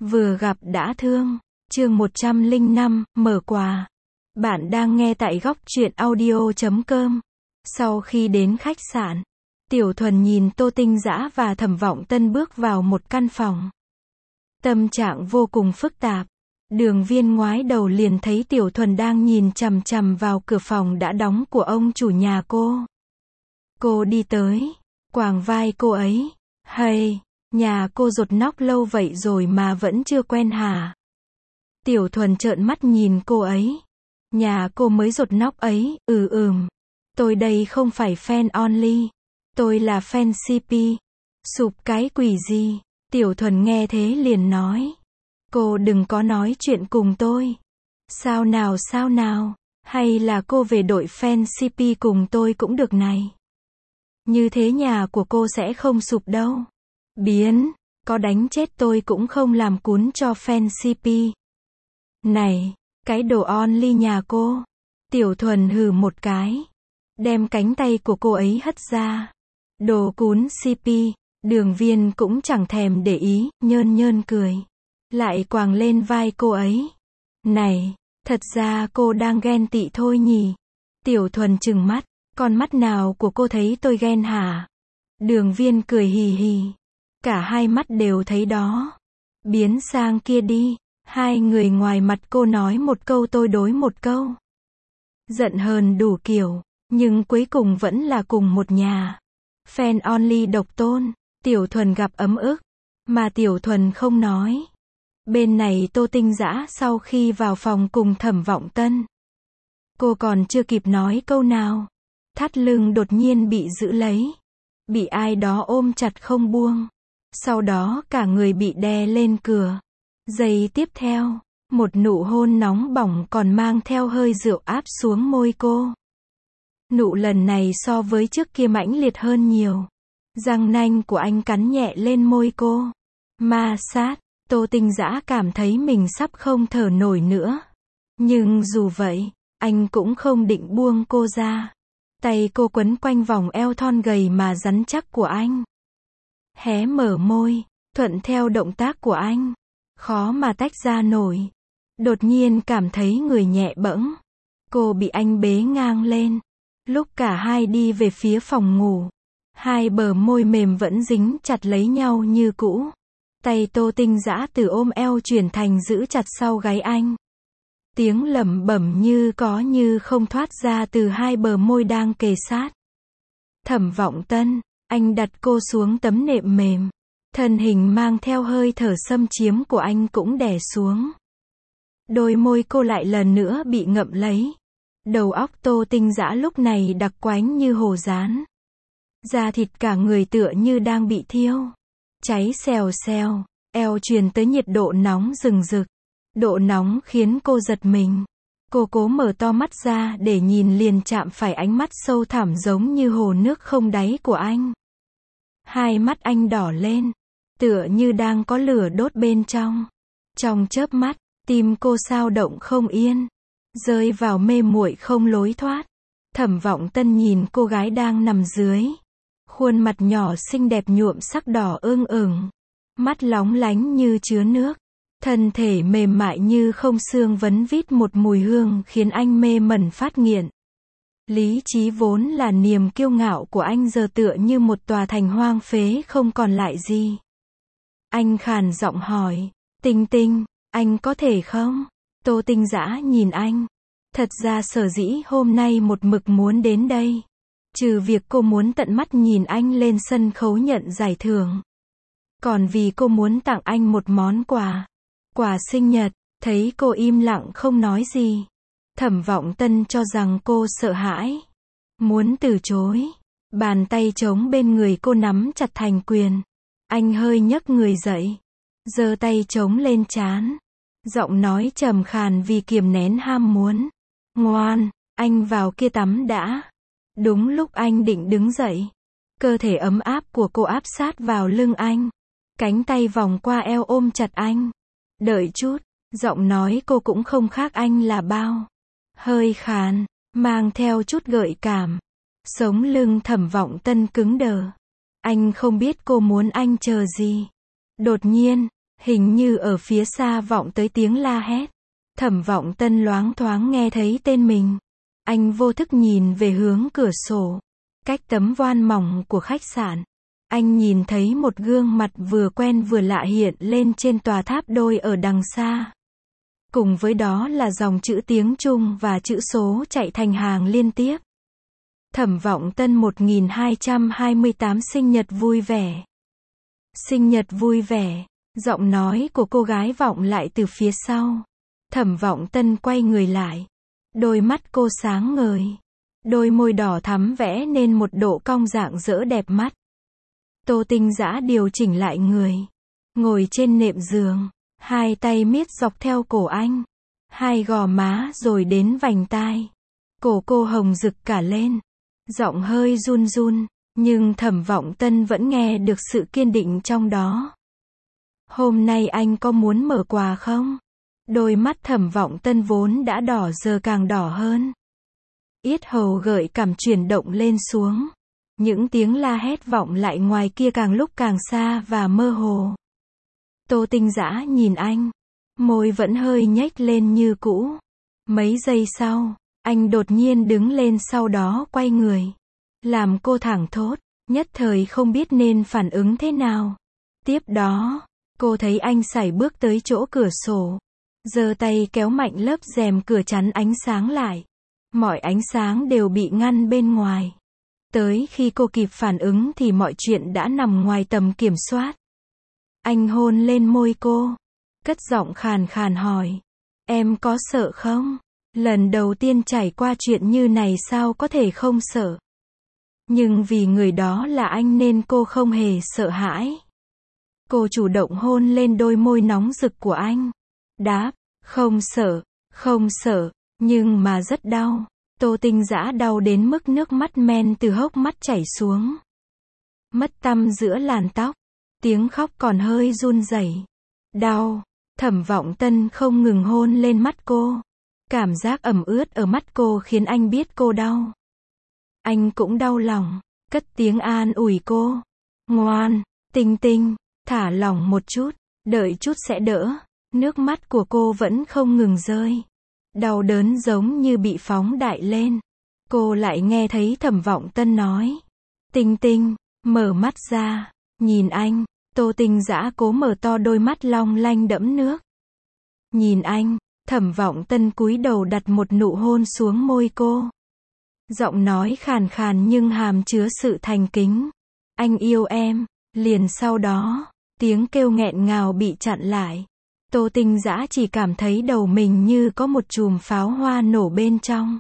Vừa gặp đã thương. Chương 105, mở quà. Bạn đang nghe tại góc truyện audio.com. Sau khi đến khách sạn, Tiểu Thuần nhìn Tô Tinh Dã và Thẩm Vọng Tân bước vào một căn phòng. Tâm trạng vô cùng phức tạp. Đường Viên ngoái đầu liền thấy Tiểu Thuần đang nhìn chằm chằm vào cửa phòng đã đóng của ông chủ nhà cô. Cô đi tới, quàng vai cô ấy. Hay, nhà cô dột nóc lâu vậy rồi mà vẫn chưa quen hả? Tiểu Thuần trợn mắt nhìn cô ấy. Nhà cô mới dột nóc ấy, tôi đây không phải fan only. Tôi là fan CP. Sụp cái quỷ gì? Tiểu Thuần nghe thế liền nói. Cô đừng có nói chuyện cùng tôi. Sao nào, hay là cô về đội fan CP cùng tôi cũng được này. Như thế nhà của cô sẽ không sụp đâu. Biến, có đánh chết tôi cũng không làm cún cho fan CP. Này, cái đồ only nhà cô. Tiểu Thuần hừ một cái. Đem cánh tay của cô ấy hất ra. Đồ cún CP, Đường Viên cũng chẳng thèm để ý, nhơn cười. Lại quàng lên vai cô ấy. Này, thật ra cô đang ghen tị thôi nhỉ. Tiểu Thuần trừng mắt, con mắt nào của cô thấy tôi ghen hả? Đường Viên cười hì hì. Cả hai mắt đều thấy đó. Biến sang kia đi. Hai người ngoài mặt cô nói một câu tôi đối một câu. Giận hờn đủ kiểu, nhưng cuối cùng vẫn là cùng một nhà. Fan only độc tôn. Tiểu Thuần gặp ấm ức. Mà Tiểu Thuần không nói. Bên này Tô Tinh Dã sau khi vào phòng cùng Thẩm Vọng Tân. Cô còn chưa kịp nói câu nào. Thắt lưng đột nhiên bị giữ lấy. Bị ai đó ôm chặt không buông. Sau đó cả người bị đè lên cửa. Giây tiếp theo, một nụ hôn nóng bỏng còn mang theo hơi rượu áp xuống môi cô. Nụ lần này so với trước kia mãnh liệt hơn nhiều. Răng nanh của anh cắn nhẹ lên môi cô. Ma sát, Tô Tinh Dã cảm thấy mình sắp không thở nổi nữa. Nhưng dù vậy, anh cũng không định buông cô ra. Tay cô quấn quanh vòng eo thon gầy mà rắn chắc của anh. Hé mở môi, thuận theo động tác của anh. Khó mà tách ra nổi. Đột nhiên cảm thấy người nhẹ bẫng. Cô bị anh bế ngang lên. Lúc cả hai đi về phía phòng ngủ, hai bờ môi mềm vẫn dính chặt lấy nhau như cũ. Tay Tô Tinh Dã từ ôm eo chuyển thành giữ chặt sau gáy anh. Tiếng lẩm bẩm như có như không thoát ra từ hai bờ môi đang kề sát. Thẩm Vọng Tân, anh đặt cô xuống tấm nệm mềm. Thân hình mang theo hơi thở xâm chiếm của anh cũng đè xuống. Đôi môi cô lại lần nữa bị ngậm lấy. Đầu óc Tô Tinh Dã lúc này đặc quánh như hồ rán. Da thịt cả người tựa như đang bị thiêu. Cháy xèo xèo, eo truyền tới nhiệt độ nóng rừng rực. Độ nóng khiến cô giật mình. Cô cố mở to mắt ra để nhìn liền chạm phải ánh mắt sâu thẳm giống như hồ nước không đáy của anh. Hai mắt anh đỏ lên. Tựa như đang có lửa đốt bên trong. Trong chớp mắt, tim cô xao động không yên. Rơi vào mê muội không lối thoát. Thẩm Vọng Tân nhìn cô gái đang nằm dưới. Khuôn mặt nhỏ xinh đẹp nhuộm sắc đỏ ương ửng. Mắt lóng lánh như chứa nước. Thân thể mềm mại như không xương vấn vít một mùi hương khiến anh mê mẩn phát nghiện. Lý trí vốn là niềm kiêu ngạo của anh giờ tựa như một tòa thành hoang phế không còn lại gì. Anh khàn giọng hỏi, Tinh Tinh, anh có thể không? Tô Tinh Dã nhìn anh. Thật ra sở dĩ hôm nay một mực muốn đến đây. Trừ việc cô muốn tận mắt nhìn anh lên sân khấu nhận giải thưởng. Còn vì cô muốn tặng anh một món quà. Quà sinh nhật. Thấy cô im lặng không nói gì. Thẩm Vọng Tân cho rằng cô sợ hãi. Muốn từ chối. Bàn tay trống bên người cô nắm chặt thành quyền. Anh hơi nhấc người dậy. Giơ tay trống lên trán. Giọng nói trầm khàn vì kiềm nén ham muốn. Ngoan, anh vào kia tắm đã. Đúng lúc anh định đứng dậy. Cơ thể ấm áp của cô áp sát vào lưng anh. Cánh tay vòng qua eo ôm chặt anh. Đợi chút, giọng nói cô cũng không khác anh là bao. Hơi khàn, mang theo chút gợi cảm. Sống lưng Thẩm Vọng Tân cứng đờ. Anh không biết cô muốn anh chờ gì. Đột nhiên, Hình như ở phía xa vọng tới tiếng la hét. Thẩm Vọng Tân loáng thoáng nghe thấy tên mình. Anh vô thức nhìn về hướng cửa sổ. Cách tấm voan mỏng của khách sạn. Anh nhìn thấy một gương mặt vừa quen vừa lạ hiện lên trên tòa tháp đôi ở đằng xa. Cùng với đó là dòng chữ tiếng Trung và chữ số chạy thành hàng liên tiếp. Thẩm Vọng Tân 1228 sinh nhật vui vẻ. Sinh nhật vui vẻ. Giọng nói của cô gái vọng lại từ phía sau. Thẩm Vọng Tân quay người lại. Đôi mắt cô sáng ngời. Đôi môi đỏ thắm vẽ nên một độ cong rạng rỡ đẹp mắt. Tô Tinh Dã điều chỉnh lại người. Ngồi trên nệm giường. Hai tay miết dọc theo cổ anh. Hai gò má rồi đến vành tai. Cổ cô hồng rực cả lên. Giọng hơi run run. Nhưng Thẩm Vọng Tân vẫn nghe được sự kiên định trong đó. Hôm nay anh có muốn mở quà không? Đôi mắt Thẩm Vọng Tân vốn đã đỏ giờ càng đỏ hơn. Yết hầu gợi cảm chuyển động lên xuống. Những tiếng la hét vọng lại ngoài kia càng lúc càng xa và mơ hồ. Tô Tinh Dã nhìn anh. Môi vẫn hơi nhếch lên như cũ. Mấy giây sau, anh đột nhiên đứng lên sau đó quay người. Làm cô thẳng thốt, nhất thời không biết nên phản ứng thế nào. Tiếp đó, cô thấy anh sải bước tới chỗ cửa sổ. Giơ tay kéo mạnh lớp rèm cửa chắn ánh sáng lại. Mọi ánh sáng đều bị ngăn bên ngoài. Tới khi cô kịp phản ứng thì mọi chuyện đã nằm ngoài tầm kiểm soát. Anh hôn lên môi cô. Cất giọng khàn khàn hỏi. Em có sợ không? Lần đầu tiên trải qua chuyện như này sao có thể không sợ? Nhưng vì người đó là anh nên cô không hề sợ hãi. Cô chủ động hôn lên đôi môi nóng rực của anh. Đáp, không sợ, nhưng mà rất đau. Tô Tinh Dã đau đến mức nước mắt men từ hốc mắt chảy xuống. Mất tăm giữa làn tóc. Tiếng khóc còn hơi run rẩy. Đau. Thẩm Vọng Tân không ngừng hôn lên mắt cô. Cảm giác ẩm ướt ở mắt cô khiến anh biết cô đau. Anh cũng đau lòng. Cất tiếng an ủi cô. Ngoan, Tinh Tinh, thả lỏng một chút. Đợi chút sẽ đỡ. Nước mắt của cô vẫn không ngừng rơi. Đau đớn giống như bị phóng đại lên. Cô lại nghe thấy Thẩm Vọng Tân nói. Tinh Tinh, mở mắt ra. Nhìn anh. Tô Tinh Dã cố mở to đôi mắt long lanh đẫm nước. Nhìn anh. Thẩm Vọng Tân cúi đầu đặt một nụ hôn xuống môi cô. Giọng nói khàn khàn nhưng hàm chứa sự thành kính. Anh yêu em. Liền sau đó, tiếng kêu nghẹn ngào bị chặn lại. Tô Tinh Dã chỉ cảm thấy đầu mình như có một chùm pháo hoa nổ bên trong.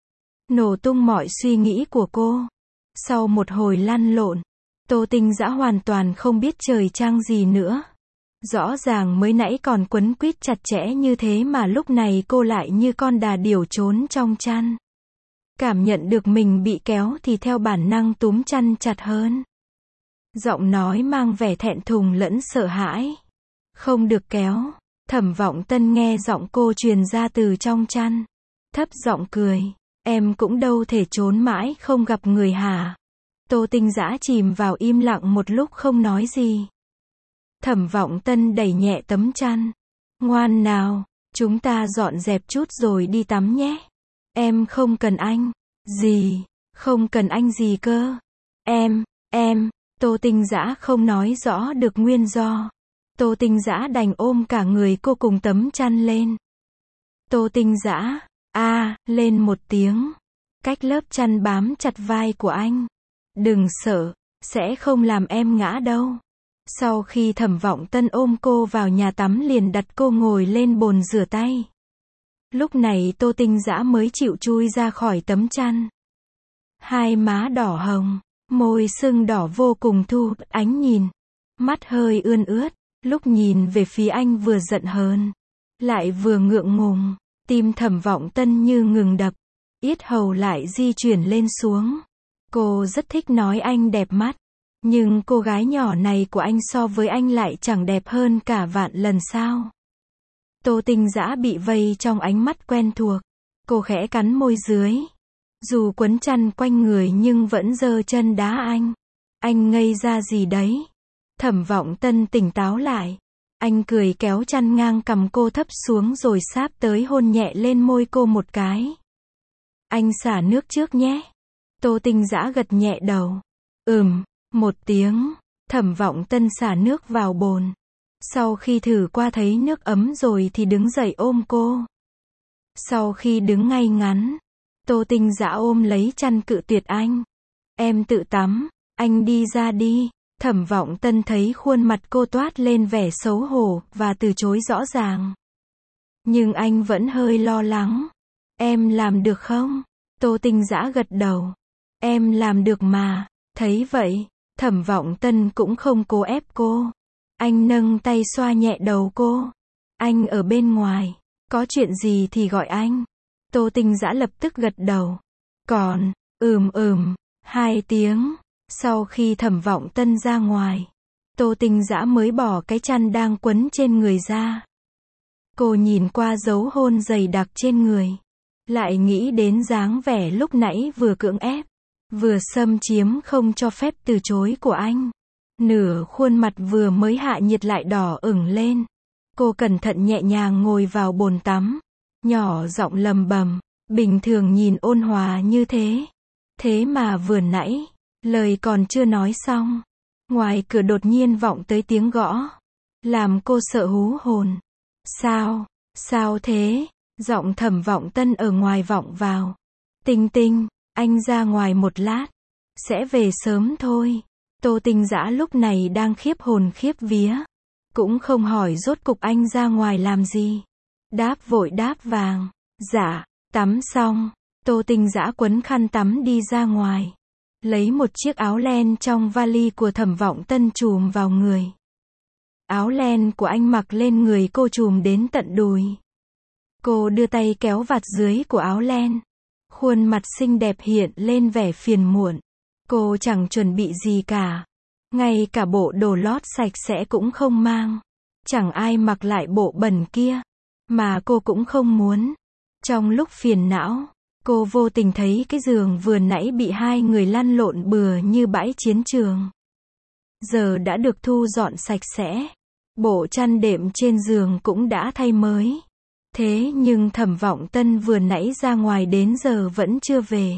Nổ tung mọi suy nghĩ của cô. Sau một hồi lăn lộn, Tô Tinh Dã hoàn toàn không biết trời trăng gì nữa. Rõ ràng mới nãy còn quấn quýt chặt chẽ như thế mà lúc này cô lại như con đà điểu trốn trong chăn. Cảm nhận được mình bị kéo thì theo bản năng túm chăn chặt hơn. Giọng nói mang vẻ thẹn thùng lẫn sợ hãi. Không được kéo. Thẩm Vọng Tân nghe giọng cô truyền ra từ trong chăn. Thấp giọng cười. Em cũng đâu thể trốn mãi không gặp người hả? Tô Tinh Dã chìm vào im lặng một lúc không nói gì. Thẩm Vọng Tân đẩy nhẹ tấm chăn. Ngoan nào, chúng ta dọn dẹp chút rồi đi tắm nhé. Em không cần anh. Gì? Không cần anh gì cơ? Em. Tô Tinh Dã không nói rõ được nguyên do. Tô Tinh Dã đành ôm cả người cô cùng tấm chăn lên. Tô Tinh Dã, lên một tiếng. Cách lớp chăn bám chặt vai của anh. Đừng sợ, sẽ không làm em ngã đâu. Sau khi Thẩm Vọng Tân ôm cô vào nhà tắm liền đặt cô ngồi lên bồn rửa tay. Lúc này Tô Tinh Dã mới chịu chui ra khỏi tấm chăn. Hai má đỏ hồng, môi sưng đỏ vô cùng thu ánh nhìn. Mắt hơi ươn ướt, lúc nhìn về phía anh vừa giận hờn, lại vừa ngượng ngùng. Tim Thẩm Vọng Tân như ngừng đập, yết hầu lại di chuyển lên xuống. Cô rất thích nói anh đẹp mắt, nhưng cô gái nhỏ này của anh so với anh lại chẳng đẹp hơn cả vạn lần sao. Tô Tinh Dã bị vây trong ánh mắt quen thuộc. Cô khẽ cắn môi dưới. Dù quấn chăn quanh người nhưng vẫn giơ chân đá anh. Anh ngây ra gì đấy? Thẩm Vọng Tân tỉnh táo lại. Anh cười kéo chăn ngang cằm cô thấp xuống rồi sáp tới hôn nhẹ lên môi cô một cái. Anh xả nước trước nhé. Tô Tinh Dã gật nhẹ đầu. Một tiếng. Thẩm Vọng Tân xả nước vào bồn. Sau khi thử qua thấy nước ấm rồi thì đứng dậy ôm cô. Sau khi đứng ngay ngắn, Tô Tinh Dã ôm lấy chăn cự tuyệt anh. Em tự tắm, anh đi ra đi. Thẩm Vọng Tân thấy khuôn mặt cô toát lên vẻ xấu hổ và từ chối rõ ràng. Nhưng anh vẫn hơi lo lắng. Em làm được không? Tô Tinh Dã gật đầu. Em làm được mà. Thấy vậy, Thẩm Vọng Tân cũng không cố ép cô. Anh nâng tay xoa nhẹ đầu cô. Anh ở bên ngoài, có chuyện gì thì gọi anh. Tô Tinh Dã lập tức gật đầu. Còn, 2 tiếng. Sau khi Thẩm Vọng Tân ra ngoài, Tô Tinh Dã mới bỏ cái chăn đang quấn trên người ra. Cô nhìn qua dấu hôn dày đặc trên người. Lại nghĩ đến dáng vẻ lúc nãy vừa cưỡng ép, vừa xâm chiếm không cho phép từ chối của anh. Nửa khuôn mặt vừa mới hạ nhiệt lại đỏ ửng lên. Cô cẩn thận nhẹ nhàng ngồi vào bồn tắm. Nhỏ giọng lầm bầm. Bình thường nhìn ôn hòa như thế. Thế mà vừa nãy, lời còn chưa nói xong, ngoài cửa đột nhiên vọng tới tiếng gõ. Làm cô sợ hú hồn. Sao thế? Giọng Thẩm Vọng Tân ở ngoài vọng vào. Tinh Tinh, anh ra ngoài một lát. Sẽ về sớm thôi. Tô Tinh Dã lúc này đang khiếp hồn khiếp vía. Cũng không hỏi rốt cục anh ra ngoài làm gì. Đáp vội đáp vàng. Dạ, tắm xong. Tô Tinh Dã quấn khăn tắm đi ra ngoài. Lấy một chiếc áo len trong vali của Thẩm Vọng Tân trùm vào người. Áo len của anh mặc lên người cô trùm đến tận đùi. Cô đưa tay kéo vạt dưới của áo len. Khuôn mặt xinh đẹp hiện lên vẻ phiền muộn. Cô chẳng chuẩn bị gì cả. Ngay cả bộ đồ lót sạch sẽ cũng không mang. Chẳng ai mặc lại bộ bẩn kia. Mà cô cũng không muốn. Trong lúc phiền não, cô vô tình thấy cái giường vừa nãy bị hai người lăn lộn bừa như bãi chiến trường. Giờ đã được thu dọn sạch sẽ. Bộ chăn đệm trên giường cũng đã thay mới. Thế nhưng Thẩm Vọng Tân vừa nãy ra ngoài đến giờ vẫn chưa về.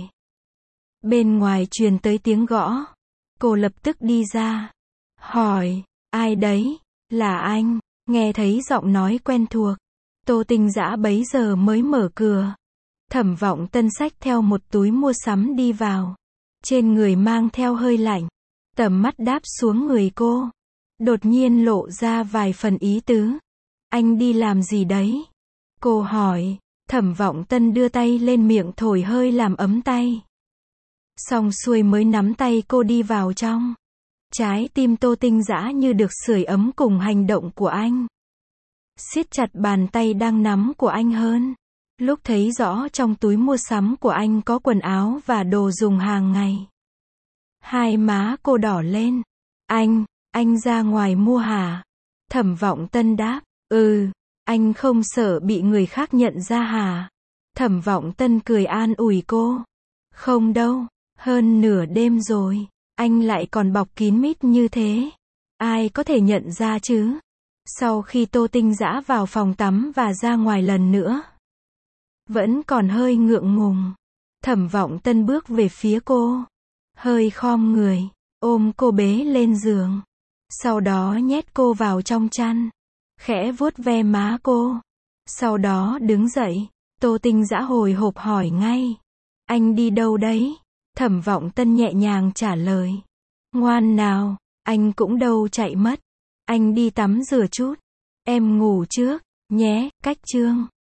Bên ngoài truyền tới tiếng gõ. Cô lập tức đi ra. Hỏi, ai đấy? Là anh. Nghe thấy giọng nói quen thuộc. Tô Tinh Dã bấy giờ mới mở cửa. Thẩm Vọng Tân xách theo một túi mua sắm đi vào. Trên người mang theo hơi lạnh. Tầm mắt đáp xuống người cô. Đột nhiên lộ ra vài phần ý tứ. Anh đi làm gì đấy? Cô hỏi. Thẩm Vọng Tân đưa tay lên miệng thổi hơi làm ấm tay. Xong xuôi mới nắm tay cô đi vào trong. Trái tim Tô Tinh Dã như được sưởi ấm cùng hành động của anh. Siết chặt bàn tay đang nắm của anh hơn. Lúc thấy rõ trong túi mua sắm của anh có quần áo và đồ dùng hàng ngày. Hai má cô đỏ lên. Anh ra ngoài mua hả? Thẩm Vọng Tân đáp. Anh không sợ bị người khác nhận ra hả? Thẩm Vọng Tân cười an ủi cô. Không đâu, hơn nửa đêm rồi, anh lại còn bọc kín mít như thế. Ai có thể nhận ra chứ? Sau khi Tô Tinh Dã vào phòng tắm và ra ngoài lần nữa, vẫn còn hơi ngượng ngùng. Thẩm Vọng Tân bước về phía cô, hơi khom người, ôm cô bế lên giường. Sau đó nhét cô vào trong chăn, khẽ vuốt ve má cô. Sau đó đứng dậy, Tô Tinh Dã hồi hộp hỏi ngay. Anh đi đâu đấy? Thẩm Vọng Tân nhẹ nhàng trả lời. Ngoan nào, anh cũng đâu chạy mất. Anh đi tắm rửa chút. Em ngủ trước, nhé, cách chương.